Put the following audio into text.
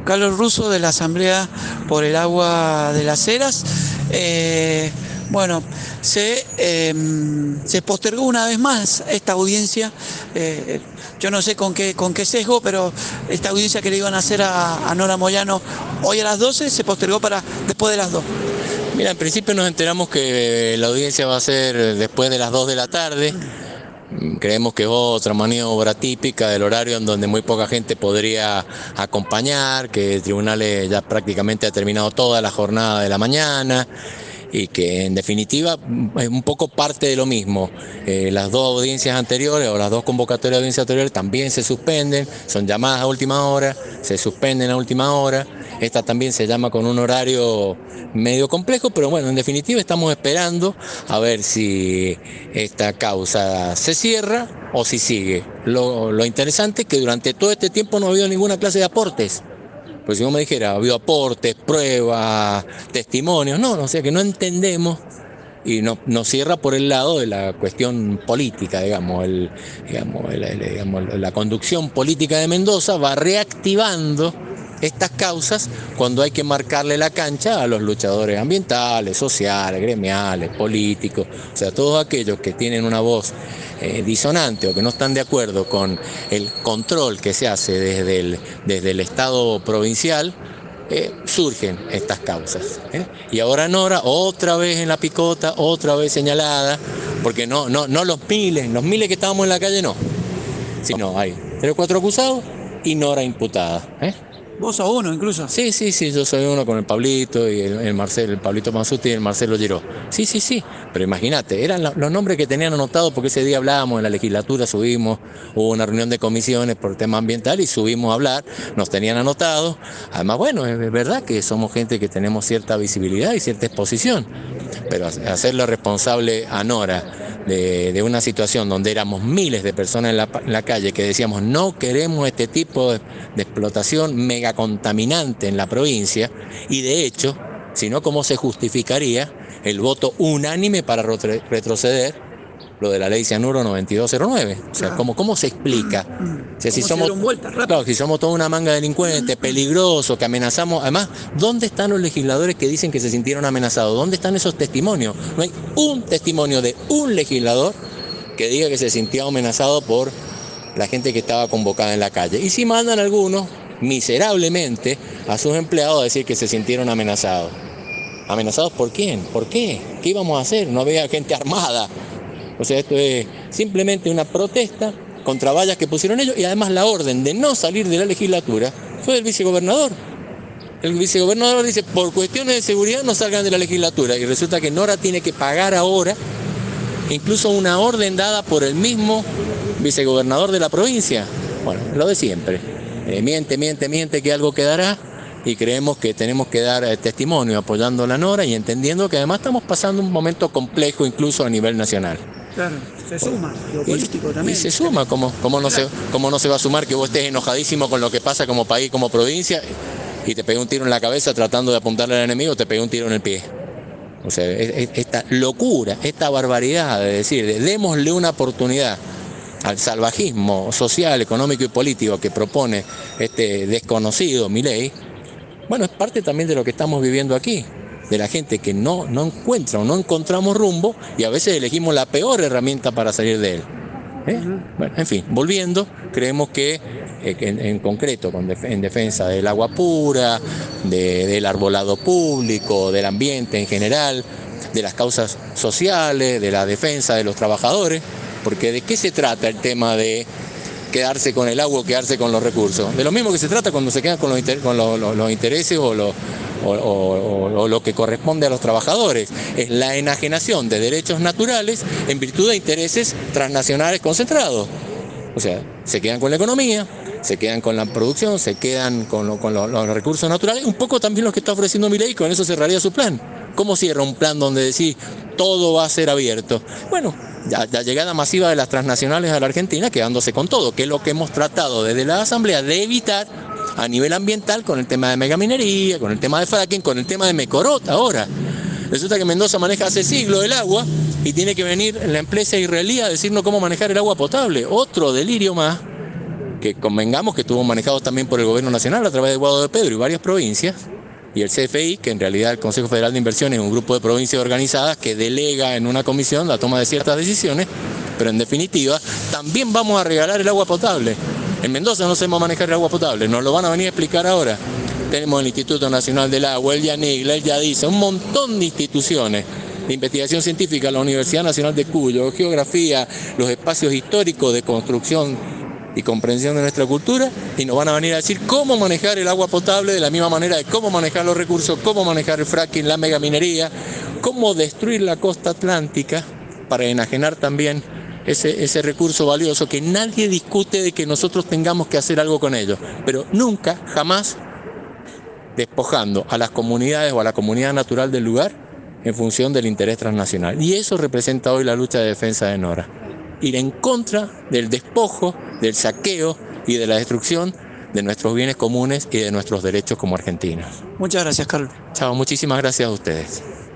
Carlos Russo de la Asamblea por el Agua de las Heras. Bueno, se postergó una vez más esta audiencia, yo no sé con qué sesgo, pero esta audiencia que le iban a hacer a Nora Moyano hoy a las 12 se postergó para después de las 2. Mira, en principio nos enteramos que la audiencia va a ser después de las 2 de la tarde. Creemos que es otra maniobra típica del horario en donde muy poca gente podría acompañar, que el tribunal ya prácticamente ha terminado toda la jornada de la mañana y que en definitiva es un poco parte de lo mismo. Las dos audiencias anteriores o las dos convocatorias de audiencia anteriores también se suspenden, son llamadas a última hora, se suspenden a última hora. Esta también se llama con un horario medio complejo, pero bueno, en definitiva estamos esperando a ver si esta causa se cierra o si sigue. Lo interesante es que durante todo este tiempo no ha habido ninguna clase de aportes. Pues si uno me dijera, ha habido aportes, pruebas, testimonios, no, o sea que no entendemos y nos cierra por el lado de la cuestión política, la conducción política de Mendoza va reactivando estas causas cuando hay que marcarle la cancha a los luchadores ambientales, sociales, gremiales, políticos, o sea, todos aquellos que tienen una voz disonante o que no están de acuerdo con el control que se hace desde el Estado provincial, surgen estas causas. Y ahora Nora otra vez en la picota, otra vez señalada, porque no los miles que estábamos en la calle no, sino hay 3 o 4 acusados y Nora imputada. Vos sos uno incluso. Sí, yo soy uno con el Pablito y el Marcelo, el Pablito Manzuti y el Marcelo Giró. Sí, pero imagínate, eran los nombres que tenían anotados porque ese día hablábamos en la legislatura, hubo una reunión de comisiones por el tema ambiental y subimos a hablar, nos tenían anotados. Además, bueno, es verdad que somos gente que tenemos cierta visibilidad y cierta exposición, pero hacerlo responsable a Nora de una situación donde éramos miles de personas en la calle que decíamos no queremos este tipo de explotación mega contaminante en la provincia, y de hecho, si no, ¿cómo se justificaría el voto unánime para retroceder lo de la ley Cianuro 9209? O sea, ¿cómo se explica? O sea, si somos toda una manga de delincuentes, peligrosos, que amenazamos. Además, ¿dónde están los legisladores que dicen que se sintieron amenazados? ¿Dónde están esos testimonios? No hay un testimonio de un legislador que diga que se sintió amenazado por la gente que estaba convocada en la calle. Y si mandan algunos, miserablemente, a sus empleados a decir que se sintieron amenazados. ¿Amenazados por quién? ¿Por qué? ¿Qué íbamos a hacer? No había gente armada. O sea, esto es simplemente una protesta contra vallas que pusieron ellos, y además la orden de no salir de la legislatura fue del vicegobernador. El vicegobernador dice, por cuestiones de seguridad no salgan de la legislatura, y resulta que Nora tiene que pagar ahora incluso una orden dada por el mismo vicegobernador de la provincia. Bueno, lo de siempre. Miente que algo quedará, y creemos que tenemos que dar testimonio apoyando a la Nora y entendiendo que además estamos pasando un momento complejo incluso a nivel nacional. Claro, se suma, lo político también. Y se suma, ¿cómo no se va a sumar que vos estés enojadísimo con lo que pasa como país, como provincia, y te pegué un tiro en la cabeza tratando de apuntarle al enemigo, te pegué un tiro en el pie? O sea, esta locura, esta barbaridad de decir, démosle una oportunidad al salvajismo social, económico y político que propone este desconocido Milei, bueno, es parte también de lo que estamos viviendo aquí, de la gente que no encuentra o no encontramos rumbo, y a veces elegimos la peor herramienta para salir de él. Bueno, en fin, volviendo, creemos que en concreto en defensa del agua pura, del arbolado público, del ambiente en general, de las causas sociales, de la defensa de los trabajadores, porque ¿de qué se trata el tema de quedarse con el agua o quedarse con los recursos? De lo mismo que se trata cuando se quedan con los intereses o lo que corresponde a los trabajadores. Es la enajenación de derechos naturales en virtud de intereses transnacionales concentrados. O sea, se quedan con la economía, se quedan con la producción, se quedan con los recursos naturales, un poco también lo que está ofreciendo Milei, con eso cerraría su plan. ¿Cómo cierra un plan donde decís todo va a ser abierto? Bueno, la llegada masiva de las transnacionales a la Argentina quedándose con todo, que es lo que hemos tratado desde la Asamblea de evitar a nivel ambiental con el tema de megaminería, con el tema de fracking, con el tema de Mecorot ahora. Resulta que Mendoza maneja hace siglos el agua y tiene que venir la empresa israelí a decirnos cómo manejar el agua potable. Otro delirio más que convengamos que estuvo manejado también por el gobierno nacional a través de Guado de Pedro y varias provincias, y el CFI, que en realidad el Consejo Federal de Inversiones es un grupo de provincias organizadas que delega en una comisión la toma de ciertas decisiones, pero en definitiva también vamos a regalar el agua potable. En Mendoza no sabemos manejar el agua potable, nos lo van a venir a explicar ahora. Tenemos el Instituto Nacional del Agua, el YANIGLA, el YADISA, un montón de instituciones de investigación científica, la Universidad Nacional de Cuyo, geografía, los espacios históricos de construcción y comprensión de nuestra cultura, y nos van a venir a decir cómo manejar el agua potable de la misma manera de cómo manejar los recursos, cómo manejar el fracking, la megaminería, cómo destruir la costa atlántica para enajenar también ese recurso valioso que nadie discute de que nosotros tengamos que hacer algo con ello, pero nunca, jamás despojando a las comunidades o a la comunidad natural del lugar en función del interés transnacional. Y eso representa hoy la lucha de defensa de Nora. Ir en contra del despojo, del saqueo y de la destrucción de nuestros bienes comunes y de nuestros derechos como argentinos. Muchas gracias, Carlos. Chao, muchísimas gracias a ustedes.